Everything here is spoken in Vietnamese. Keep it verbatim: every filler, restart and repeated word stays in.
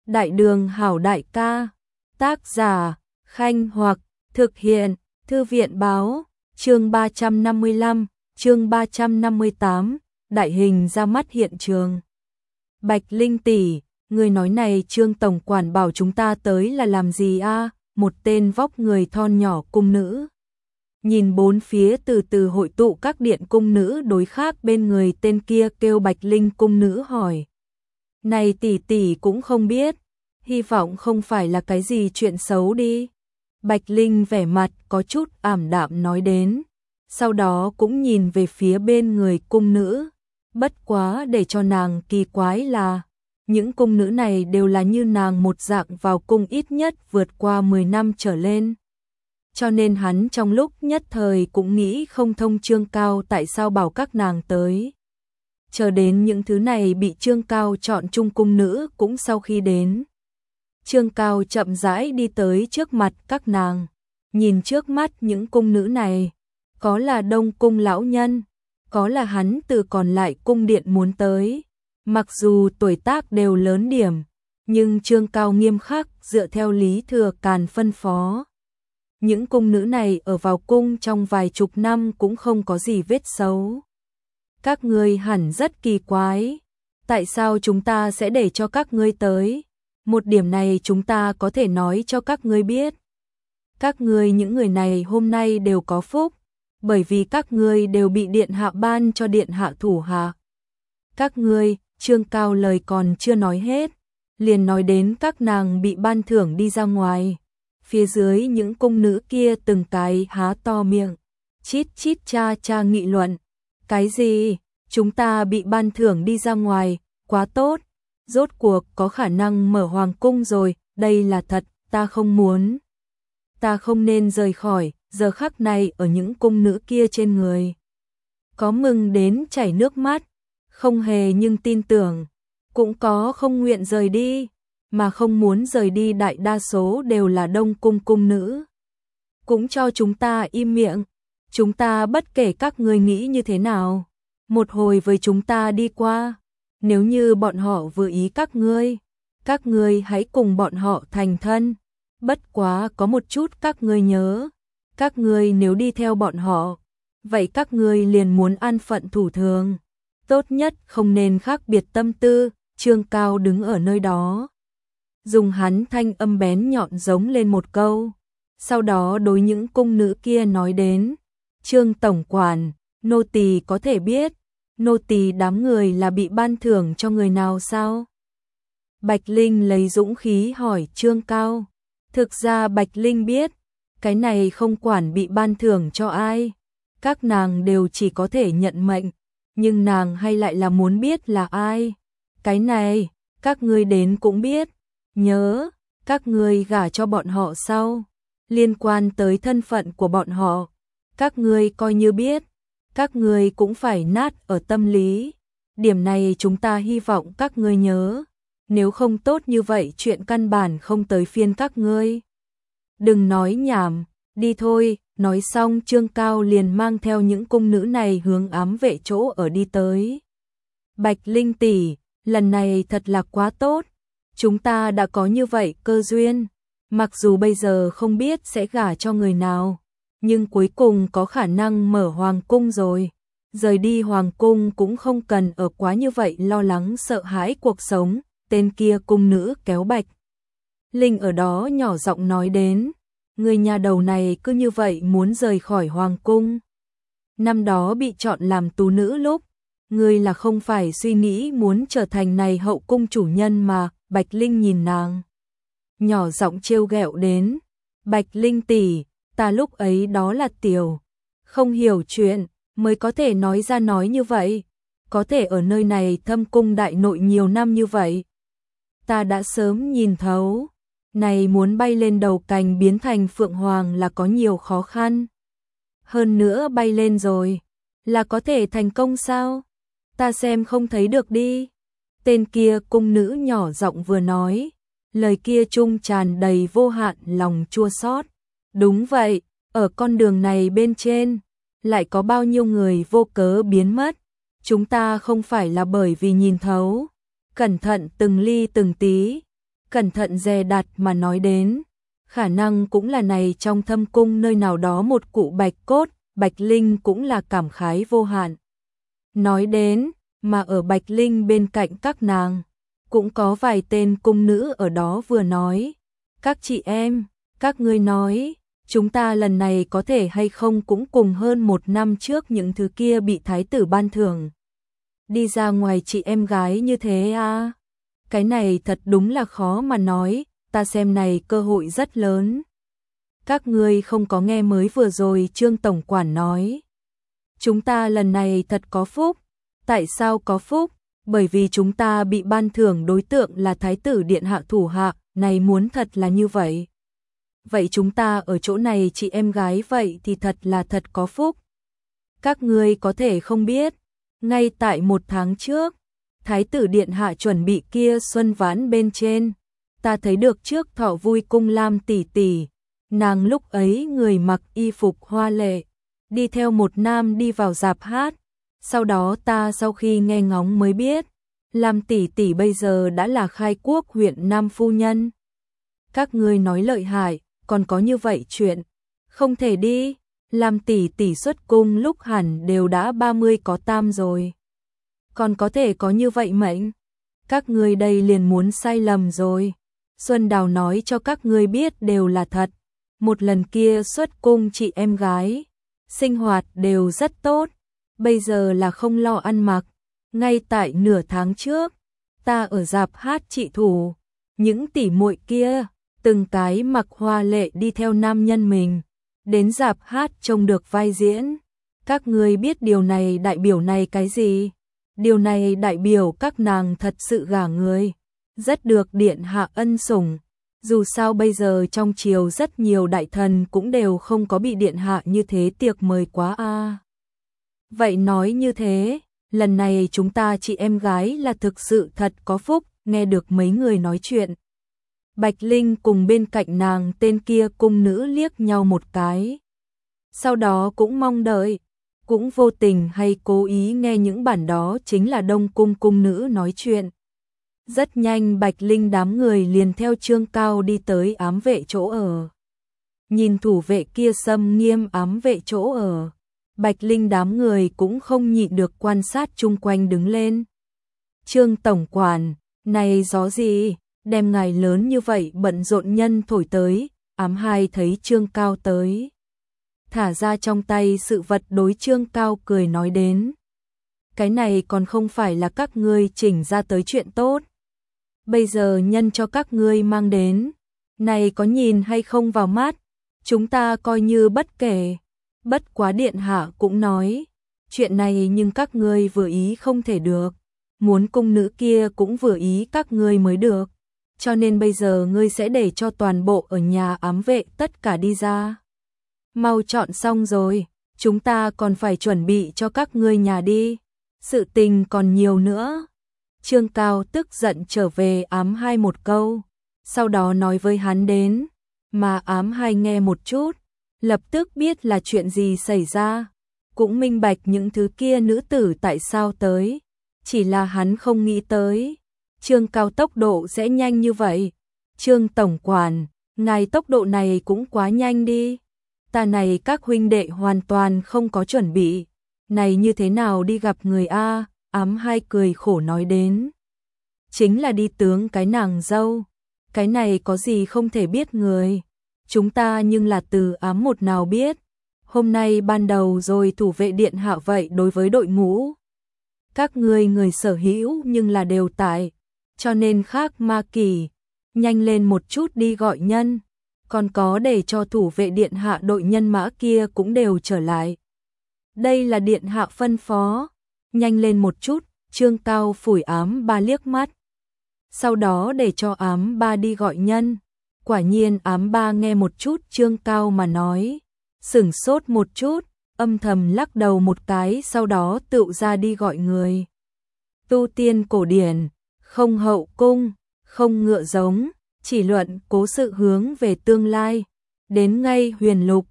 Đại đường hảo đại ca. Tác giả Khanh Hoặc. Thực hiện Thư viện báo. Chương ba trăm năm mươi lăm, chương ba trăm năm mươi tám, đại hình ra mắt hiện trường. Bạch Linh tỷ, người nói này Trương tổng quản bảo chúng ta tới là làm gì a? Một tên vóc người thon nhỏ cung nữ. Nhìn bốn phía từ từ hội tụ các điện cung nữ đối khác bên người tên kia kêu Bạch Linh cung nữ hỏi. Này tỷ tỷ cũng không biết, hy vọng không phải là cái gì chuyện xấu đi. Bạch Linh vẻ mặt có chút ảm đạm nói đến, sau đó cũng nhìn về phía bên người cung nữ. Bất quá để cho nàng kỳ quái là, những cung nữ này đều là như nàng một dạng vào cung ít nhất vượt qua mười năm trở lên. Cho nên hắn trong lúc nhất thời cũng nghĩ không thông Trương Cao tại sao bảo các nàng tới. Chờ đến những thứ này bị Trương Cao chọn chung cung nữ cũng sau khi đến. Trương Cao chậm rãi đi tới trước mặt các nàng, nhìn trước mắt những cung nữ này, có là Đông cung lão nhân, có là hắn từ còn lại cung điện muốn tới. Mặc dù tuổi tác đều lớn điểm, nhưng Trương Cao nghiêm khắc dựa theo Lý Thừa Càn phân phó. Những cung nữ này ở vào cung trong vài chục năm cũng không có gì vết xấu. Các ngươi hẳn rất kỳ quái, tại sao chúng ta sẽ để cho các ngươi tới? Một điểm này chúng ta có thể nói cho các ngươi biết. Các ngươi những người này hôm nay đều có phúc, bởi vì các ngươi đều bị điện hạ ban cho điện hạ thủ hạ. Các ngươi, Trương Cao lời còn chưa nói hết, liền nói đến các nàng bị ban thưởng đi ra ngoài. Phía dưới những cung nữ kia từng cái há to miệng, chít chít cha cha nghị luận. Cái gì? Chúng ta bị ban thưởng đi ra ngoài, quá tốt. Rốt cuộc có khả năng mở hoàng cung rồi, đây là thật, ta không muốn. Ta không nên rời khỏi, giờ khắc này ở những cung nữ kia trên người. Có mừng đến chảy nước mắt, không hề nhưng tin tưởng, cũng có không nguyện rời đi, mà không muốn rời đi đại đa số đều là Đông cung cung nữ. Cũng cho chúng ta im miệng, chúng ta bất kể các ngươi nghĩ như thế nào, một hồi với chúng ta đi qua. Nếu như bọn họ vừa ý các ngươi, các ngươi hãy cùng bọn họ thành thân. Bất quá có một chút các ngươi nhớ, các ngươi nếu đi theo bọn họ, vậy các ngươi liền muốn an phận thủ thường. Tốt nhất không nên khác biệt tâm tư. Trương Cao đứng ở nơi đó, dùng hắn thanh âm bén nhọn giống lên một câu, sau đó đối những cung nữ kia nói đến. Trương tổng quản, nô tỳ có thể biết, nô tỳ đám người là bị ban thưởng cho người nào sao? Bạch Linh lấy dũng khí hỏi Trương Cao. Thực ra Bạch Linh biết, cái này không quản bị ban thưởng cho ai, các nàng đều chỉ có thể nhận mệnh, nhưng nàng hay lại là muốn biết là ai. Cái này, các ngươi đến cũng biết, nhớ, các ngươi gả cho bọn họ sau, liên quan tới thân phận của bọn họ, các ngươi coi như biết, các ngươi cũng phải nát ở tâm lý. Điểm này chúng ta hy vọng các ngươi nhớ, nếu không tốt như vậy chuyện căn bản không tới phiên các ngươi. Đừng nói nhảm, đi thôi. Nói xong Trương Cao liền mang theo những cung nữ này hướng ám vệ chỗ ở đi tới. Bạch Linh tỷ, lần này thật là quá tốt, chúng ta đã có như vậy cơ duyên, mặc dù bây giờ không biết sẽ gả cho người nào, nhưng cuối cùng có khả năng mở hoàng cung rồi. Rời đi hoàng cung cũng không cần ở quá như vậy lo lắng sợ hãi cuộc sống. Tên kia cung nữ kéo Bạch Linh ở đó nhỏ giọng nói đến. Người nhà đầu này cứ như vậy muốn rời khỏi hoàng cung. Năm đó bị chọn làm tú nữ lúc, người là không phải suy nghĩ muốn trở thành này hậu cung chủ nhân mà. Bạch Linh nhìn nàng, nhỏ giọng trêu ghẹo đến. Bạch Linh tỷ, ta lúc ấy đó là tiểu, không hiểu chuyện, mới có thể nói ra nói như vậy. Có thể ở nơi này thâm cung đại nội nhiều năm như vậy, ta đã sớm nhìn thấu. Này muốn bay lên đầu cành biến thành phượng hoàng là có nhiều khó khăn. Hơn nữa bay lên rồi, là có thể thành công sao? Ta xem không thấy được đi. Tên kia cung nữ nhỏ giọng vừa nói, lời kia trung tràn đầy vô hạn lòng chua xót. Đúng vậy, ở con đường này bên trên, lại có bao nhiêu người vô cớ biến mất. Chúng ta không phải là bởi vì nhìn thấu, cẩn thận từng ly từng tí. cẩn thận dè đặt mà nói đến, khả năng cũng là này trong thâm cung nơi nào đó một cụ bạch cốt, Bạch Linh cũng là cảm khái vô hạn. Nói đến, mà ở Bạch Linh bên cạnh các nàng, cũng có vài tên cung nữ ở đó vừa nói, các chị em, các ngươi nói, chúng ta lần này có thể hay không cũng cùng hơn một năm trước những thứ kia bị thái tử ban thưởng. Đi ra ngoài chị em gái như thế à? Cái này thật đúng là khó mà nói, ta xem này cơ hội rất lớn. Các ngươi không có nghe mới vừa rồi Trương Tổng Quản nói. Chúng ta lần này thật có phúc. Tại sao có phúc? Bởi vì chúng ta bị ban thưởng đối tượng là Thái tử Điện Hạ thủ hạ, này muốn thật là như vậy. Vậy chúng ta ở chỗ này chị em gái vậy thì thật là thật có phúc. Các ngươi có thể không biết, ngay tại một tháng trước, Thái tử Điện Hạ chuẩn bị kia xuân vãn bên trên, ta thấy được trước Thọ Vui Cung Lam tỷ tỷ, nàng lúc ấy người mặc y phục hoa lệ, đi theo một nam đi vào rạp hát, sau đó ta sau khi nghe ngóng mới biết, Lam tỷ tỷ bây giờ đã là khai quốc huyện Nam phu nhân. Các ngươi nói lợi hại, còn có như vậy chuyện, không thể đi, Lam tỷ tỷ xuất cung lúc hẳn đều đã ba mươi có tam rồi. Còn có thể có như vậy mệnh? Các ngươi đây liền muốn sai lầm rồi. Xuân Đào nói cho các ngươi biết đều là thật. Một lần kia xuất cung chị em gái, sinh hoạt đều rất tốt, bây giờ là không lo ăn mặc. Ngay tại nửa tháng trước, ta ở rạp hát chị thủ, những tỷ muội kia, từng cái mặc hoa lệ đi theo nam nhân mình, đến rạp hát trông được vai diễn. Các ngươi biết điều này đại biểu này cái gì? Điều này đại biểu các nàng thật sự gả người, rất được điện hạ ân sủng. Dù sao bây giờ trong triều rất nhiều đại thần cũng đều không có bị điện hạ như thế tiệc mời quá a. À. Vậy nói như thế, lần này chúng ta chị em gái là thực sự thật có phúc, nghe được mấy người nói chuyện. Bạch Linh cùng bên cạnh nàng tên kia cung nữ liếc nhau một cái. Sau đó cũng mong đợi, cũng vô tình hay cố ý nghe những bản đó chính là Đông Cung cung nữ nói chuyện. Rất nhanh Bạch Linh đám người liền theo Trương Cao đi tới ám vệ chỗ ở. Nhìn thủ vệ kia xâm nghiêm ám vệ chỗ ở, Bạch Linh đám người cũng không nhịn được quan sát chung quanh đứng lên. Trương Tổng Quản, này gió gì, đem ngài lớn như vậy bận rộn nhân thổi tới, ám hai thấy Trương Cao tới. Thả ra trong tay sự vật đối Trương Cao cười nói đến. Cái này còn không phải là các ngươi chỉnh ra tới chuyện tốt. Bây giờ nhân cho các ngươi mang đến, này có nhìn hay không vào mắt, chúng ta coi như bất kể. Bất quá điện hạ cũng nói, chuyện này nhưng các ngươi vừa ý không thể được, muốn cung nữ kia cũng vừa ý các ngươi mới được, cho nên bây giờ ngươi sẽ để cho toàn bộ ở nhà ám vệ tất cả đi ra. Mau chọn xong rồi, chúng ta còn phải chuẩn bị cho các ngươi nhà đi, sự tình còn nhiều nữa. Trương Cao tức giận trở về ám hai một câu, sau đó nói với hắn đến, mà ám hai nghe một chút, lập tức biết là chuyện gì xảy ra, cũng minh bạch những thứ kia nữ tử tại sao tới, chỉ là hắn không nghĩ tới, Trương Cao tốc độ sẽ nhanh như vậy. Trương Tổng Quản, ngài tốc độ này cũng quá nhanh đi, ta này các huynh đệ hoàn toàn không có chuẩn bị, này như thế nào đi gặp người a? Ám hai cười khổ nói đến, chính là đi tướng cái nàng dâu, cái này có gì không thể biết người, chúng ta nhưng là từ ám một nào biết, hôm nay ban đầu rồi thủ vệ điện hạ vậy đối với đội ngũ. Các ngươi người sở hữu nhưng là đều tại, cho nên khác ma kỳ, nhanh lên một chút đi gọi nhân, còn có để cho thủ vệ điện hạ đội nhân mã kia cũng đều trở lại. Đây là điện hạ phân phó, nhanh lên một chút. Trương Cao phủi ám ba liếc mắt, sau đó để cho ám ba đi gọi nhân. Quả nhiên ám ba nghe một chút Trương Cao mà nói, sửng sốt một chút, âm thầm lắc đầu một cái, sau đó tựu ra đi gọi người. Tu tiên cổ điển, không hậu cung, không ngựa giống, chỉ luận cố sự hướng về tương lai, đến ngay huyền lục,